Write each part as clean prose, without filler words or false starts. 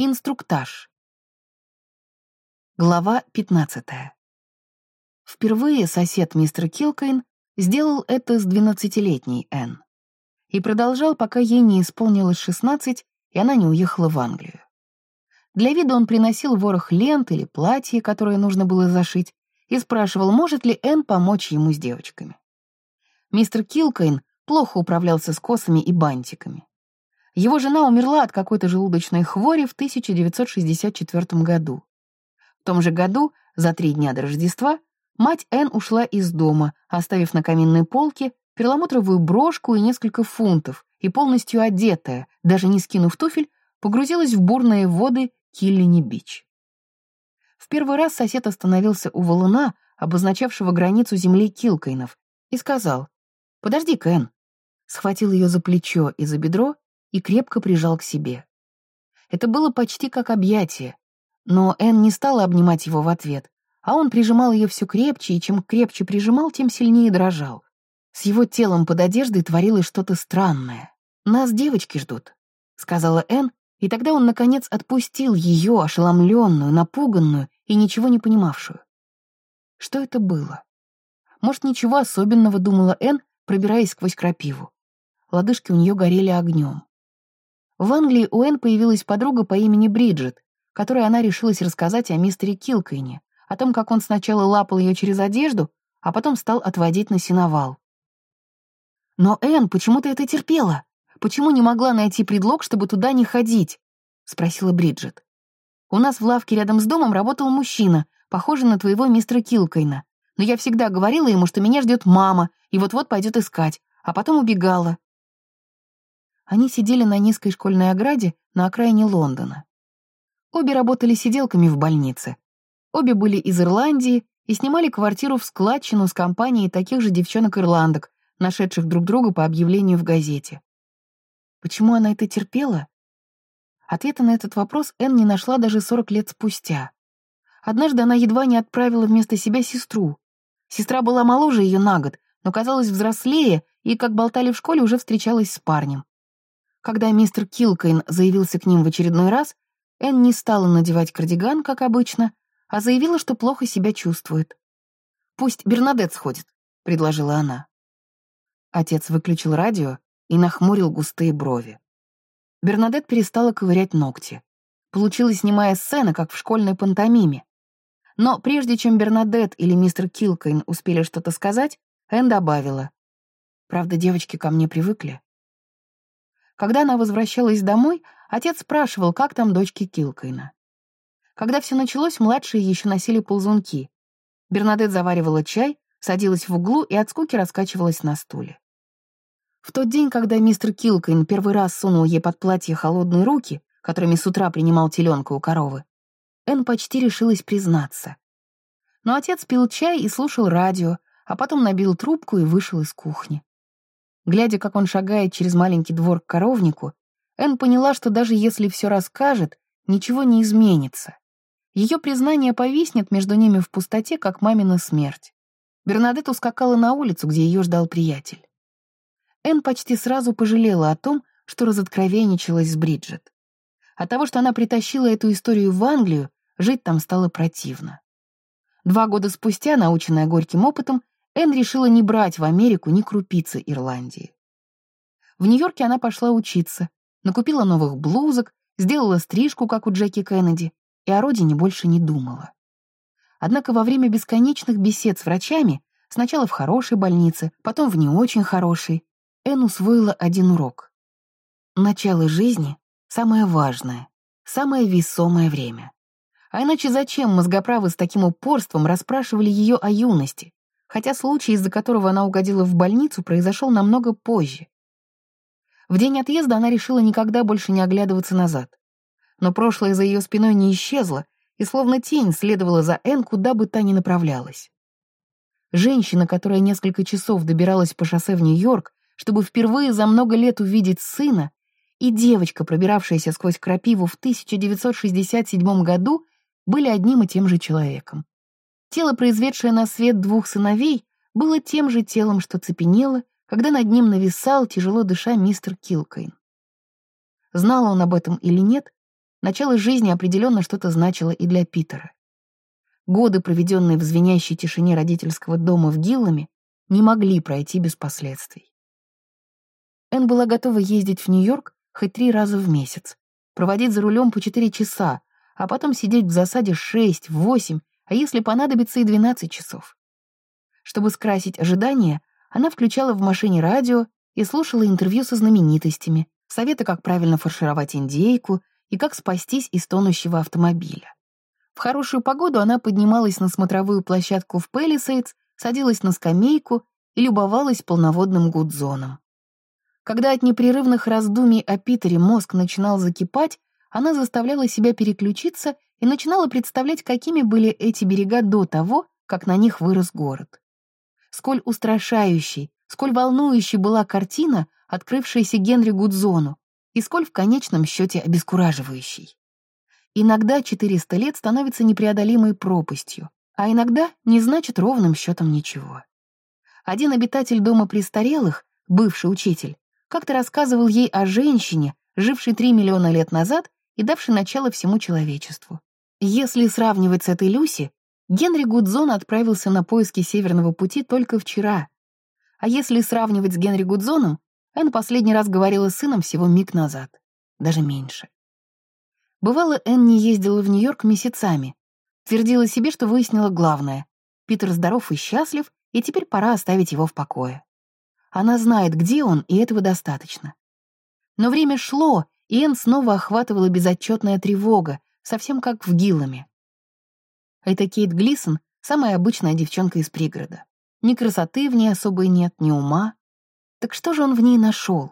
Инструктаж. Глава 15. Впервые сосед мистер Килкейн сделал это с 12-летней Энн и продолжал, пока ей не исполнилось 16, и она не уехала в Англию. Для вида он приносил ворох лент или платье, которое нужно было зашить, и спрашивал, может ли Энн помочь ему с девочками. Мистер Килкейн плохо управлялся с косами и бантиками. Его жена умерла от какой-то желудочной хвори в 1964 году. В том же году, за 3 дня до Рождества, мать Энн ушла из дома, оставив на каминной полке перламутровую брошку и несколько фунтов, и полностью одетая, даже не скинув туфель, погрузилась в бурные воды Киллини-Бич. В первый раз сосед остановился у валуна, обозначавшего границу земли Килкейнов, и сказал: «Подожди-ка, Энн». Схватил ее за плечо и за бедро и крепко прижал к себе. Это было почти как объятие, но Энн не стала обнимать его в ответ, а он прижимал ее все крепче, и чем крепче прижимал, тем сильнее дрожал. С его телом под одеждой творилось что-то странное. «Нас девочки ждут», — сказала Энн, и тогда он, наконец, отпустил ее, ошеломленную, напуганную и ничего не понимавшую. Что это было? Может, ничего особенного, думала Энн, пробираясь сквозь крапиву. Лодыжки у нее горели огнем. В Англии у Энн появилась подруга по имени Бриджит, которой она решилась рассказать о мистере Килкейне, о том, как он сначала лапал ее через одежду, а потом стал отводить на сеновал. «Но, Энн, почему ты это терпела? Почему не могла найти предлог, чтобы туда не ходить?» — спросила Бриджит. «У нас в лавке рядом с домом работал мужчина, похожий на твоего мистера Килкейна, но я всегда говорила ему, что меня ждет мама и вот-вот пойдет искать, а потом убегала». Они сидели на низкой школьной ограде на окраине Лондона. Обе работали сиделками в больнице. Обе были из Ирландии и снимали квартиру в складчину с компанией таких же девчонок-ирландок, нашедших друг друга по объявлению в газете. Почему она это терпела? Ответа на этот вопрос Энн не нашла даже 40 лет спустя. Однажды она едва не отправила вместо себя сестру. Сестра была моложе ее на год, но казалась взрослее и, как болтали в школе, уже встречалась с парнем. Когда мистер Килкейн заявился к ним в очередной раз, Энн не стала надевать кардиган, как обычно, а заявила, что плохо себя чувствует. «Пусть Бернадетт сходит», — предложила она. Отец выключил радио и нахмурил густые брови. Бернадетт перестала ковырять ногти. Получилась немая сцена, как в школьной пантомиме. Но прежде чем Бернадетт или мистер Килкейн успели что-то сказать, Энн добавила: «Правда, девочки ко мне привыкли». Когда она возвращалась домой, отец спрашивал, как там дочки Килкейна. Когда все началось, младшие еще носили ползунки. Бернадетт заваривала чай, садилась в углу и от скуки раскачивалась на стуле. В тот день, когда мистер Килкейн первый раз сунул ей под платье холодные руки, которыми с утра принимал теленка у коровы, Энн почти решилась признаться. Но отец пил чай и слушал радио, а потом набил трубку и вышел из кухни. Глядя, как он шагает через маленький двор к коровнику, Энн поняла, что даже если все расскажет, ничего не изменится. Ее признание повиснет между ними в пустоте, как мамина смерть. Бернадетт ускакала на улицу, где ее ждал приятель. Энн почти сразу пожалела о том, что разоткровенничалась с Бриджит. От того, что она притащила эту историю в Англию, жить там стало противно. 2 года спустя, наученная горьким опытом, Энн решила не брать в Америку ни крупицы Ирландии. В Нью-Йорке она пошла учиться, накупила новых блузок, сделала стрижку, как у Джеки Кеннеди, и о родине больше не думала. Однако во время бесконечных бесед с врачами, сначала в хорошей больнице, потом в не очень хорошей, Энн усвоила один урок. Начало жизни — самое важное, самое весомое время. А иначе зачем мозгоправы с таким упорством расспрашивали ее о юности, хотя случай, из-за которого она угодила в больницу, произошел намного позже. В день отъезда она решила никогда больше не оглядываться назад. Но прошлое за ее спиной не исчезло, и словно тень следовала за Энн, куда бы та ни направлялась. Женщина, которая несколько часов добиралась по шоссе в Нью-Йорк, чтобы впервые за много лет увидеть сына, и девочка, пробиравшаяся сквозь крапиву в 1967 году, были одним и тем же человеком. Тело, произведшее на свет 2 сыновей, было тем же телом, что цепенело, когда над ним нависал, тяжело дыша, мистер Килкейн. Знал он об этом или нет, начало жизни определенно что-то значило и для Питера. Годы, проведенные в звенящей тишине родительского дома в Гилламе, не могли пройти без последствий. Энн была готова ездить в Нью-Йорк хоть 3 раза в месяц, проводить за рулем по 4 часа, а потом сидеть в засаде 6, 8, а если понадобится и 12 часов. Чтобы скрасить ожидания, она включала в машине радио и слушала интервью со знаменитостями, советы, как правильно фаршировать индейку и как спастись из тонущего автомобиля. В хорошую погоду она поднималась на смотровую площадку в Пэлисейдс, садилась на скамейку и любовалась полноводным Гудзоном. Когда от непрерывных раздумий о Питере мозг начинал закипать, она заставляла себя переключиться и начинала представлять, какими были эти берега до того, как на них вырос город. Сколь устрашающей, сколь волнующей была картина, открывшаяся Генри Гудзону, и сколь в конечном счете обескураживающей. Иногда 400 лет становятся непреодолимой пропастью, а иногда не значит ровным счетом ничего. Один обитатель дома престарелых, бывший учитель, как-то рассказывал ей о женщине, жившей 3 миллиона лет назад и давшей начало всему человечеству. Если сравнивать с этой Люси, Генри Гудзон отправился на поиски Северного пути только вчера. А если сравнивать с Генри Гудзоном, Энн последний раз говорила с сыном всего миг назад, даже меньше. Бывало, Энн не ездила в Нью-Йорк месяцами, твердила себе, что выяснила главное. Питер здоров и счастлив, и теперь пора оставить его в покое. Она знает, где он, и этого достаточно. Но время шло, и Энн снова охватывала безотчетная тревога, совсем как в Гилламе. Это Кейт Глисон, самая обычная девчонка из пригорода. Ни красоты в ней особой нет, ни ума. Так что же он в ней нашел?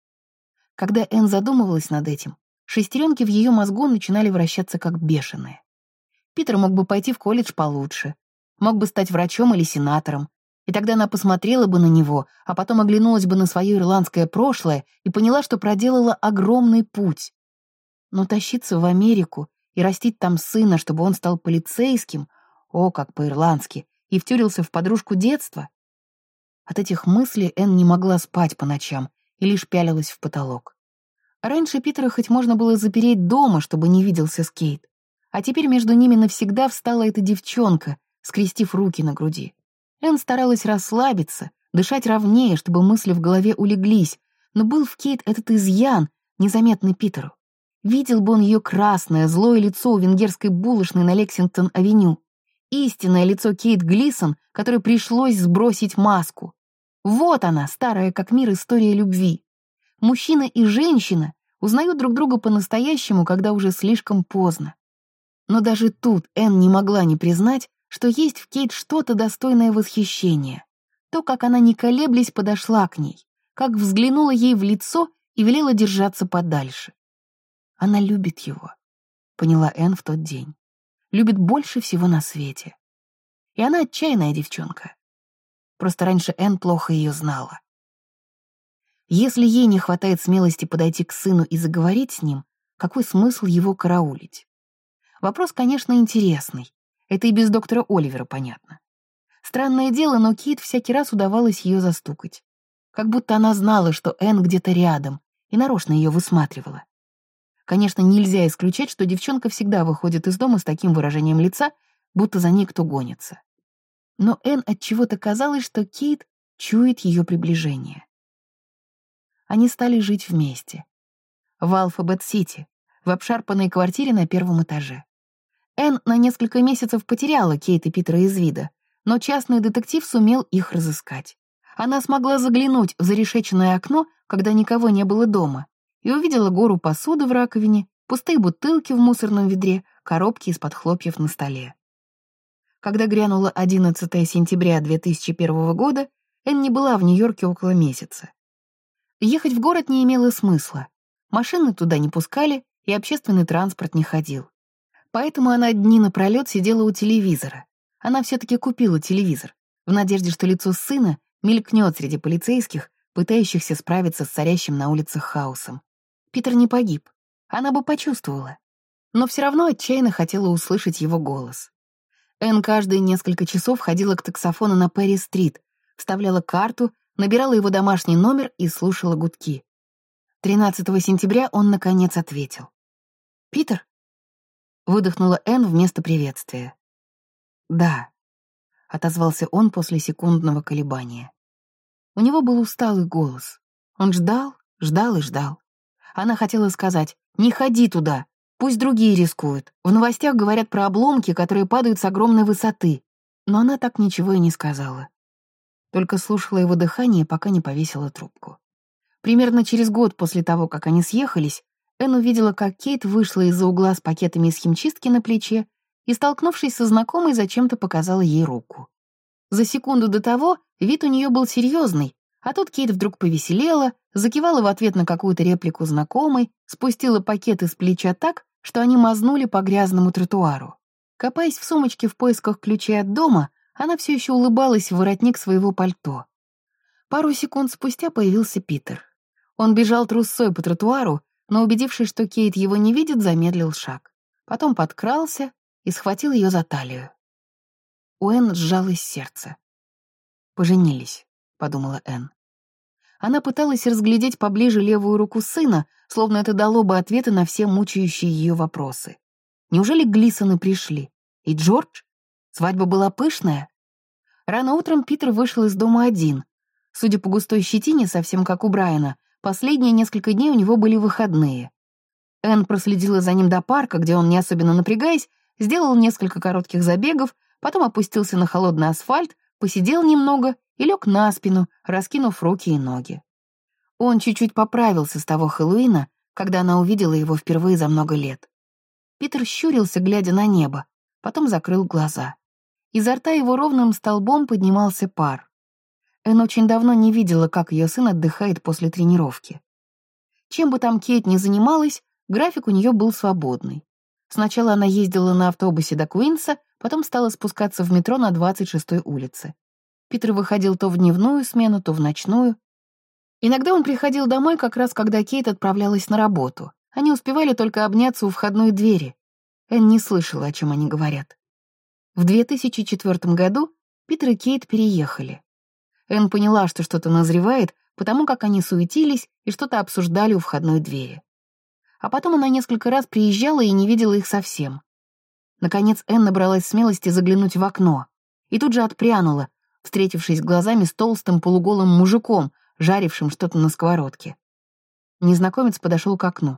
Когда Энн задумывалась над этим, шестеренки в ее мозгу начинали вращаться как бешеные. Питер мог бы пойти в колледж получше, мог бы стать врачом или сенатором, и тогда она посмотрела бы на него, а потом оглянулась бы на свое ирландское прошлое и поняла, что проделала огромный путь. Но тащиться в Америку и растить там сына, чтобы он стал полицейским, о, как по-ирландски, и втюрился в подружку детства. От этих мыслей Энн не могла спать по ночам и лишь пялилась в потолок. Раньше Питера хоть можно было запереть дома, чтобы не виделся с Кейт, а теперь между ними навсегда встала эта девчонка, скрестив руки на груди. Энн старалась расслабиться, дышать ровнее, чтобы мысли в голове улеглись, но был в Кейт этот изъян, незаметный Питеру. Видел бы он ее красное, злое лицо у венгерской булочной на Лексингтон-авеню. Истинное лицо Кейт Глисон, которой пришлось сбросить маску. Вот она, старая как мир история любви. Мужчина и женщина узнают друг друга по-настоящему, когда уже слишком поздно. Но даже тут Энн не могла не признать, что есть в Кейт что-то достойное восхищения. То, как она, не колеблясь, подошла к ней, как взглянула ей в лицо и велела держаться подальше. Она любит его, поняла Энн в тот день. Любит больше всего на свете. И она отчаянная девчонка. Просто раньше Энн плохо ее знала. Если ей не хватает смелости подойти к сыну и заговорить с ним, какой смысл его караулить? Вопрос, конечно, интересный. Это и без доктора Оливера понятно. Странное дело, но Кейт всякий раз удавалось ее застукать. Как будто она знала, что Энн где-то рядом, и нарочно ее высматривала. Конечно, нельзя исключать, что девчонка всегда выходит из дома с таким выражением лица, будто за ней кто гонится. Но Энн отчего-то казалось, что Кейт чует ее приближение. Они стали жить вместе. В Алфабет-Сити, в обшарпанной квартире на 1-м этаже. Энн на несколько месяцев потеряла Кейт и Питера из вида, но частный детектив сумел их разыскать. Она смогла заглянуть в зарешеченное окно, когда никого не было дома, и увидела гору посуды в раковине, пустые бутылки в мусорном ведре, коробки из-под хлопьев на столе. Когда грянуло 11 сентября 2001 года, Энн не была в Нью-Йорке около месяца. Ехать в город не имело смысла. Машины туда не пускали, и общественный транспорт не ходил. Поэтому она дни напролет сидела у телевизора. Она все-таки купила телевизор, в надежде, что лицо сына мелькнет среди полицейских, пытающихся справиться с царящим на улицах хаосом. Питер не погиб. Она бы почувствовала. Но все равно отчаянно хотела услышать его голос. Энн каждые несколько часов ходила к таксофону на Перри-стрит, вставляла карту, набирала его домашний номер и слушала гудки. 13 сентября он, наконец, ответил. «Питер?» — выдохнула Энн вместо приветствия. «Да», — отозвался он после секундного колебания. У него был усталый голос. Он ждал, ждал и ждал. Она хотела сказать: «Не ходи туда, пусть другие рискуют. В новостях говорят про обломки, которые падают с огромной высоты». Но она так ничего и не сказала. Только слушала его дыхание, пока не повесила трубку. Примерно через год после того, как они съехались, Энн увидела, как Кейт вышла из-за угла с пакетами из химчистки на плече и, столкнувшись со знакомой, зачем-то показала ей руку. За секунду до того вид у нее был серьезный, а тут Кейт вдруг повеселела, закивала в ответ на какую-то реплику знакомой, спустила пакеты с плеча так, что они мазнули по грязному тротуару. Копаясь в сумочке в поисках ключей от дома, она все еще улыбалась в воротник своего пальто. Пару секунд спустя появился Питер. Он бежал трусцой по тротуару, но, убедившись, что Кейт его не видит, замедлил шаг. Потом подкрался и схватил ее за талию. У Энн сжалось сердце. «Поженились», — подумала Энн. Она пыталась разглядеть поближе левую руку сына, словно это дало бы ответы на все мучающие ее вопросы. Неужели Глисоны пришли? И Джордж? Свадьба была пышная? Рано утром Питер вышел из дома один. Судя по густой щетине, совсем как у Брайана, последние несколько дней у него были выходные. Энн проследила за ним до парка, где он, не особенно напрягаясь, сделал несколько коротких забегов, потом опустился на холодный асфальт, посидел немного и лег на спину, раскинув руки и ноги. Он чуть-чуть поправился с того Хэллоуина, когда она увидела его впервые за много лет. Питер щурился, глядя на небо, потом закрыл глаза. Изо рта его ровным столбом поднимался пар. Энн очень давно не видела, как ее сын отдыхает после тренировки. Чем бы там Кейт ни занималась, график у нее был свободный. Сначала она ездила на автобусе до Куинса, потом стала спускаться в метро на 26-й улице. Питер выходил то в дневную смену, то в ночную. Иногда он приходил домой как раз, когда Кейт отправлялась на работу. Они успевали только обняться у входной двери. Энн не слышала, о чем они говорят. В 2004 году Питер и Кейт переехали. Энн поняла, что что-то назревает, потому как они суетились и что-то обсуждали у входной двери. А потом она несколько раз приезжала и не видела их совсем. Наконец Энн набралась смелости заглянуть в окно и тут же отпрянула, встретившись глазами с толстым полуголым мужиком, жарившим что-то на сковородке. Незнакомец подошел к окну.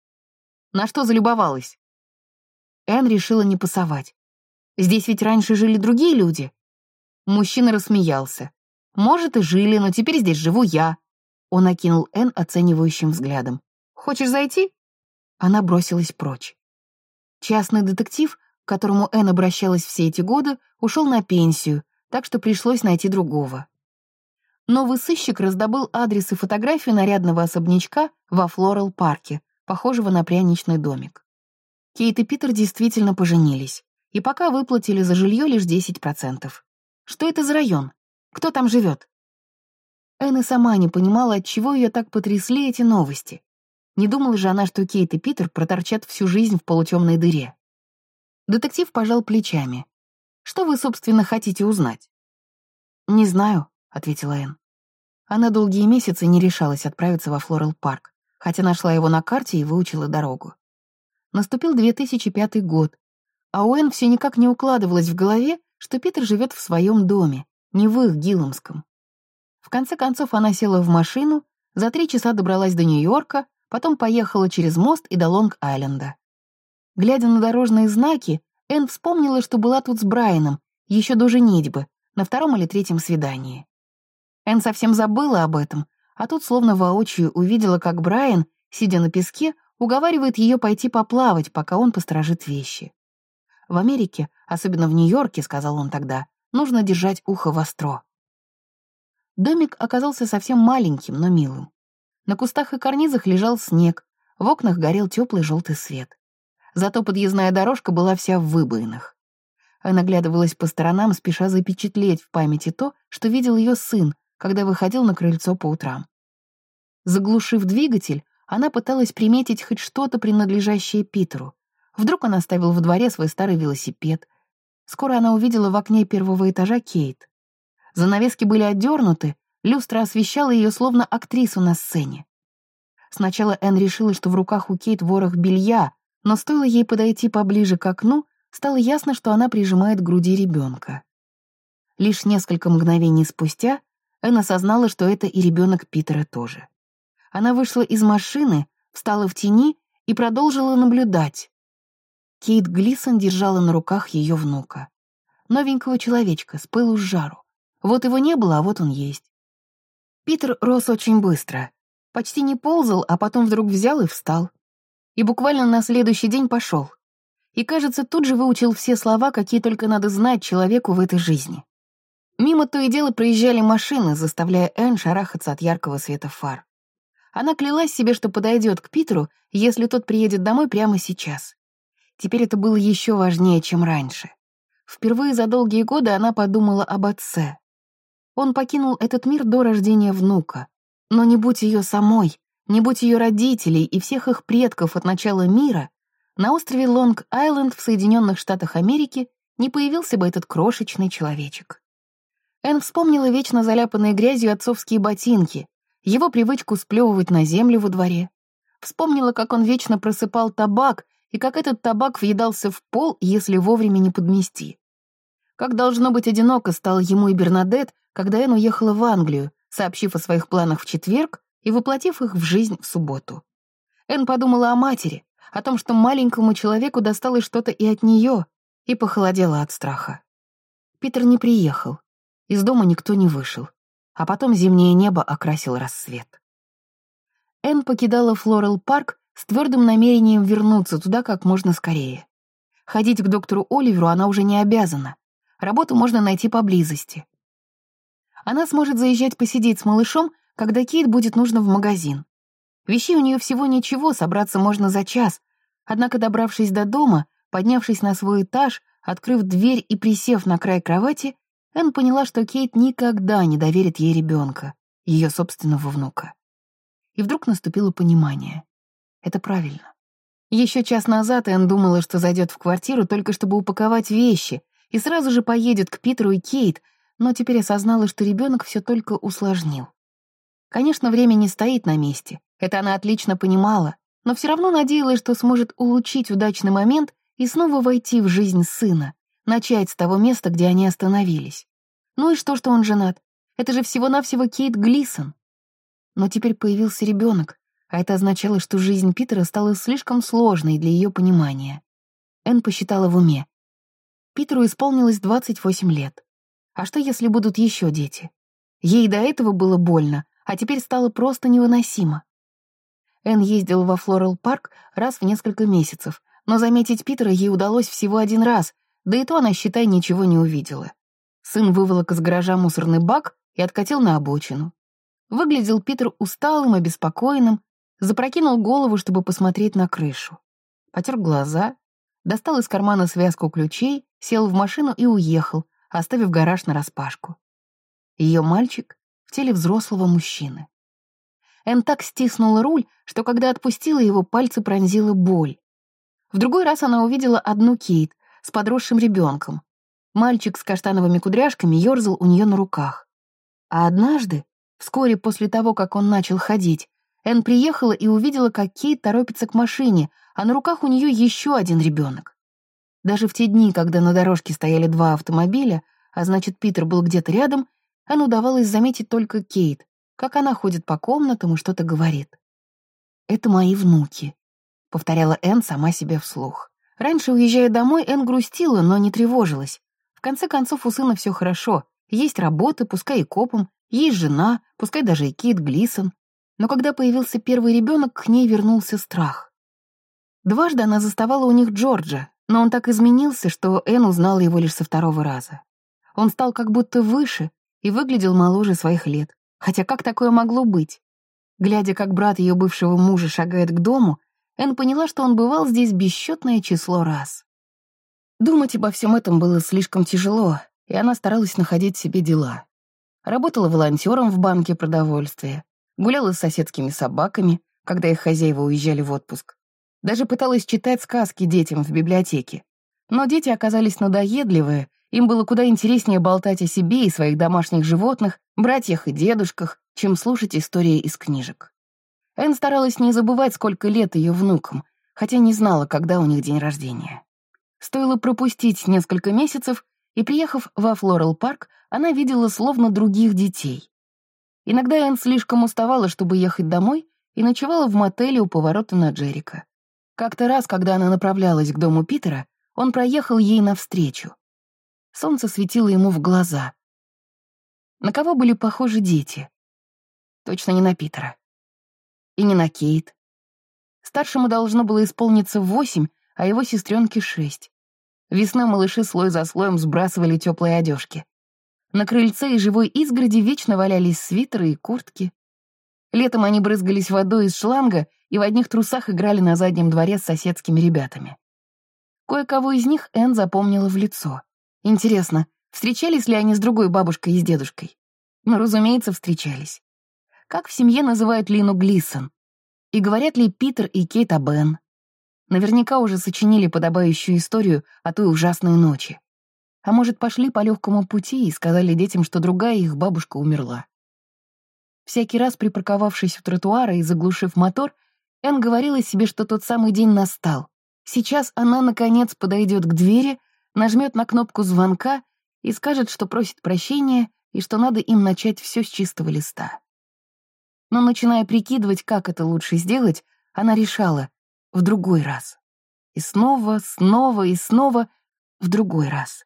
«На что залюбовалась?» Энн решила не пасовать. «Здесь ведь раньше жили другие люди». Мужчина рассмеялся. «Может, и жили, но теперь здесь живу я». Он окинул Энн оценивающим взглядом. «Хочешь зайти?» Она бросилась прочь. Частный детектив, к которому Энн обращалась все эти годы, ушел на пенсию, так что пришлось найти другого. Новый сыщик раздобыл адрес и фотографию нарядного особнячка во Флорал-парке, похожего на пряничный домик. Кейт и Питер действительно поженились, и пока выплатили за жилье лишь 10%. Что это за район? Кто там живет? Энн и сама не понимала, отчего ее так потрясли эти новости. Не думала же она, что Кейт и Питер проторчат всю жизнь в полутемной дыре. Детектив пожал плечами. «Что вы, собственно, хотите узнать?» «Не знаю», — ответила Энн. Она долгие месяцы не решалась отправиться во Флорал-парк, хотя нашла его на карте и выучила дорогу. Наступил 2005 год, а у Энн все никак не укладывалось в голове, что Питер живет в своем доме, не в их Гилломском. В конце концов она села в машину, за 3 часа добралась до Нью-Йорка, потом поехала через мост и до Лонг-Айленда. Глядя на дорожные знаки, Энн вспомнила, что была тут с Брайаном, еще до женитьбы, на 2-м или 3-м свидании. Энн совсем забыла об этом, а тут словно воочию увидела, как Брайан, сидя на песке, уговаривает ее пойти поплавать, пока он посторожит вещи. В Америке, особенно в Нью-Йорке, сказал он тогда, нужно держать ухо востро. Домик оказался совсем маленьким, но милым. На кустах и карнизах лежал снег, в окнах горел теплый желтый свет. Зато подъездная дорожка была вся в выбоинах. Она оглядывалась по сторонам, спеша запечатлеть в памяти то, что видел ее сын, когда выходил на крыльцо по утрам. Заглушив двигатель, она пыталась приметить хоть что-то, принадлежащее Питеру. Вдруг он оставил во дворе свой старый велосипед. Скоро она увидела в окне 1-го этажа Кейт. Занавески были отдернуты, люстра освещала ее словно актрису на сцене. Сначала Энн решила, что в руках у Кейт ворох белья, Но стоило ей подойти поближе к окну, стало ясно, что она прижимает к груди ребенка. Лишь несколько мгновений спустя Энн осознала, что это и ребенок Питера тоже. Она вышла из машины, встала в тени и продолжила наблюдать. Кейт Глисон держала на руках ее внука. Новенького человечка, с пылу с жару. Вот его не было, а вот он есть. Питер рос очень быстро. Почти не ползал, а потом вдруг взял и встал. И буквально на следующий день пошел. И, кажется, тут же выучил все слова, какие только надо знать человеку в этой жизни. Мимо то и дело проезжали машины, заставляя Энн шарахаться от яркого света фар. Она клялась себе, что подойдет к Питеру, если тот приедет домой прямо сейчас. Теперь это было еще важнее, чем раньше. Впервые за долгие годы она подумала об отце. Он покинул этот мир до рождения внука. Но не будь ее самой, не будь ее родителей и всех их предков от начала мира, на острове Лонг-Айленд в Соединенных Штатах Америки не появился бы этот крошечный человечек. Энн вспомнила вечно заляпанные грязью отцовские ботинки, его привычку сплевывать на землю во дворе. Вспомнила, как он вечно просыпал табак, и как этот табак въедался в пол, если вовремя не подмести. Как должно быть одиноко стало ему и Бернадет, когда Энн уехала в Англию, сообщив о своих планах в четверг и воплотив их в жизнь в субботу. Энн подумала о матери, о том, что маленькому человеку досталось что-то и от нее, и похолодела от страха. Питер не приехал, из дома никто не вышел, а потом зимнее небо окрасил рассвет. Энн покидала Флорел-парк с твердым намерением вернуться туда как можно скорее. Ходить к доктору Оливеру она уже не обязана, работу можно найти поблизости. Она сможет заезжать посидеть с малышом, когда Кейт будет нужно в магазин. Вещей у нее всего ничего, собраться можно за час, однако, добравшись до дома, поднявшись на свой этаж, открыв дверь и присев на край кровати, Энн поняла, что Кейт никогда не доверит ей ребенка, ее собственного внука. И вдруг наступило понимание. Это правильно. Еще час назад Энн думала, что зайдет в квартиру только чтобы упаковать вещи и сразу же поедет к Питеру и Кейт, но теперь осознала, что ребенок все только усложнил. Конечно, время не стоит на месте, это она отлично понимала, но все равно надеялась, что сможет улучшить удачный момент и снова войти в жизнь сына, начать с того места, где они остановились. Ну и что он женат? Это же всего-навсего Кейт Глисон. Но теперь появился ребенок, а это означало, что жизнь Питера стала слишком сложной для ее понимания. Энн посчитала в уме. Питеру исполнилось 28 лет. А что, если будут еще дети? Ей до этого было больно, а теперь стало просто невыносимо. Энн ездила во Флорел-парк раз в несколько месяцев, но заметить Питера ей удалось всего один раз, да и то она, считай, ничего не увидела. Сын выволок из гаража мусорный бак и откатил на обочину. Выглядел Питер усталым, обеспокоенным, запрокинул голову, чтобы посмотреть на крышу. Потер глаза, достал из кармана связку ключей, сел в машину и уехал, оставив гараж нараспашку. Ее мальчик в теле взрослого мужчины. Энн так стиснула руль, что когда отпустила его, пальцы пронзила боль. В другой раз она увидела одну Кейт с подросшим ребенком. Мальчик с каштановыми кудряшками ерзал у нее на руках. А однажды, вскоре после того, как он начал ходить, Энн приехала и увидела, как Кейт торопится к машине, а на руках у нее еще один ребенок. Даже в те дни, когда на дорожке стояли два автомобиля, а значит, Питер был где-то рядом, Энн удавалось заметить только Кейт, как она ходит по комнатам и что-то говорит. «Это мои внуки», — повторяла Энн сама себе вслух. Раньше, уезжая домой, Энн грустила, но не тревожилась. В конце концов, у сына все хорошо. Есть работа, пускай и копом, есть жена, пускай даже и Кейт Глисон. Но когда появился первый ребенок, к ней вернулся страх. Дважды она заставала у них Джорджа, но он так изменился, что Энн узнала его лишь со второго раза. Он стал как будто выше и выглядел моложе своих лет. Хотя как такое могло быть? Глядя, как брат ее бывшего мужа шагает к дому, Энн поняла, что он бывал здесь бесчетное число раз. Думать обо всем этом было слишком тяжело, и она старалась находить себе дела. Работала волонтером в банке продовольствия, гуляла с соседскими собаками, когда их хозяева уезжали в отпуск. Даже пыталась читать сказки детям в библиотеке. Но дети оказались надоедливые, им было куда интереснее болтать о себе и своих домашних животных, братьях и дедушках, чем слушать истории из книжек. Энн старалась не забывать, сколько лет ее внукам, хотя не знала, когда у них день рождения. Стоило пропустить несколько месяцев, и, приехав во Флорал-парк, она видела словно других детей. Иногда Энн слишком уставала, чтобы ехать домой, и ночевала в мотеле у поворота на Джерика. Как-то раз, когда она направлялась к дому Питера, он проехал ей навстречу. Солнце светило ему в глаза. На кого были похожи дети? Точно не на Питера. И не на Кейт. Старшему должно было исполниться 8, а его сестренке 6. Весной малыши слой за слоем сбрасывали теплые одежки. На крыльце и живой изгороди вечно валялись свитеры и куртки. Летом они брызгались водой из шланга и в одних трусах играли на заднем дворе с соседскими ребятами. Кое-кого из них Энн запомнила в лицо. Интересно, встречались ли они с другой бабушкой и с дедушкой? Ну, разумеется, встречались. Как в семье называют Лину Глисон? И говорят ли Питер и Кейт об Энн? Наверняка уже сочинили подобающую историю о той ужасной ночи. А может, пошли по легкому пути и сказали детям, что другая их бабушка умерла. Всякий раз, припарковавшись у тротуара и заглушив мотор, Энн говорила себе, что тот самый день настал. Сейчас она, наконец, подойдет к двери, нажмет на кнопку звонка и скажет, что просит прощения и что надо им начать все с чистого листа. Но, начиная прикидывать, как это лучше сделать, она решала — в другой раз. И снова, снова и снова в другой раз.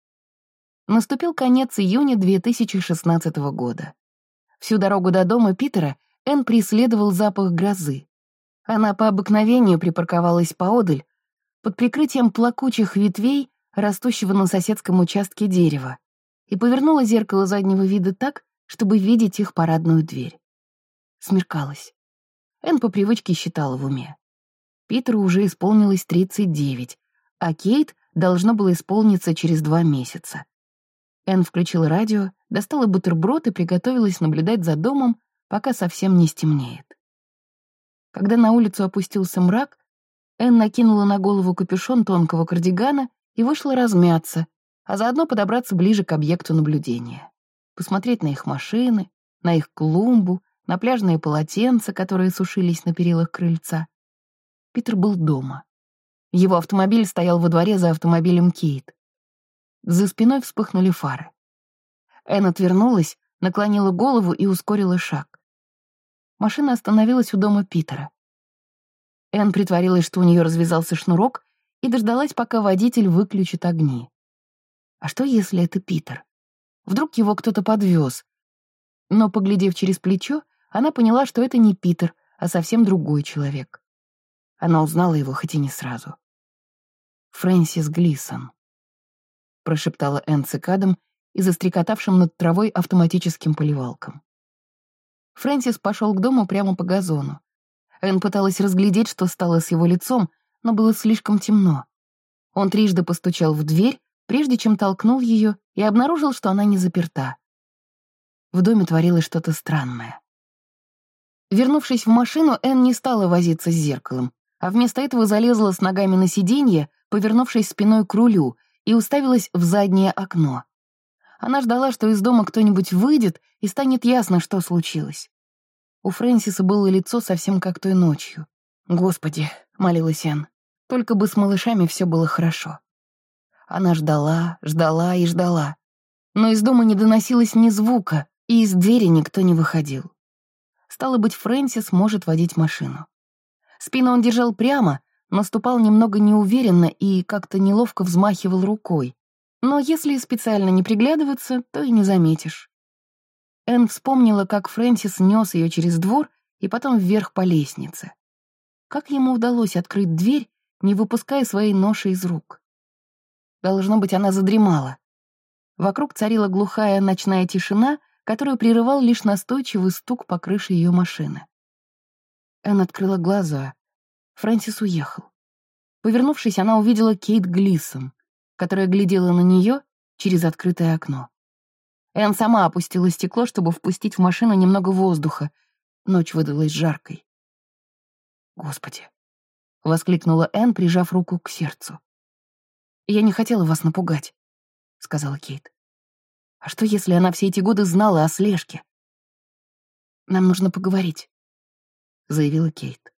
Наступил конец июня 2016 года. Всю дорогу до дома Питера Энн преследовал запах грозы. Она по обыкновению припарковалась поодаль, под прикрытием плакучих ветвей, растущего на соседском участке дерева, и повернула зеркало заднего вида так, чтобы видеть их парадную дверь. Смеркалось. Энн по привычке считала в уме. Питеру уже исполнилось 39, а Кейт должно было исполниться через 2 месяца. Энн включила радио, достала бутерброд и приготовилась наблюдать за домом, пока совсем не стемнеет. Когда на улицу опустился мрак, Энн накинула на голову капюшон тонкого кардигана и вышла размяться, а заодно подобраться ближе к объекту наблюдения. Посмотреть на их машины, на их клумбу, на пляжные полотенца, которые сушились на перилах крыльца. Питер был дома. Его автомобиль стоял во дворе за автомобилем Кейт. За спиной вспыхнули фары. Энн отвернулась, наклонила голову и ускорила шаг. Машина остановилась у дома Питера. Энн притворилась, что у нее развязался шнурок, и дождалась, пока водитель выключит огни. А что, если это Питер? Вдруг его кто-то подвез? Но, поглядев через плечо, она поняла, что это не Питер, а совсем другой человек. Она узнала его, хоть и не сразу. «Фрэнсис Глисон», — прошептала Энн цикадом и застрекотавшим над травой автоматическим поливалком. Фрэнсис пошел к дому прямо по газону. Энн пыталась разглядеть, что стало с его лицом, но было слишком темно. Он трижды постучал в дверь, прежде чем толкнул ее, и обнаружил, что она не заперта. В доме творилось что-то странное. Вернувшись в машину, Энн не стала возиться с зеркалом, а вместо этого залезла с ногами на сиденье, повернувшись спиной к рулю, и уставилась в заднее окно. Она ждала, что из дома кто-нибудь выйдет, и станет ясно, что случилось. У Фрэнсиса было лицо совсем как той ночью. «Господи», — молилась Энн, — «только бы с малышами все было хорошо». Она ждала, ждала и ждала. Но из дома не доносилось ни звука, и из двери никто не выходил. Стало быть, Фрэнсис может водить машину. Спину он держал прямо, но ступал немного неуверенно и как-то неловко взмахивал рукой. Но если специально не приглядываться, то и не заметишь. Энн вспомнила, как Фрэнсис нес ее через двор и потом вверх по лестнице. Как ему удалось открыть дверь, не выпуская своей ноши из рук? Должно быть, она задремала. Вокруг царила глухая ночная тишина, которую прерывал лишь настойчивый стук по крыше ее машины. Энн открыла глаза. Фрэнсис уехал. Повернувшись, она увидела Кейт Глисон, которая глядела на нее через открытое окно. Энн сама опустила стекло, чтобы впустить в машину немного воздуха. Ночь выдалась жаркой. «Господи!» — воскликнула Энн, прижав руку к сердцу. «Я не хотела вас напугать», — сказала Кейт. «А что, если она все эти годы знала о слежке?» «Нам нужно поговорить», — заявила Кейт.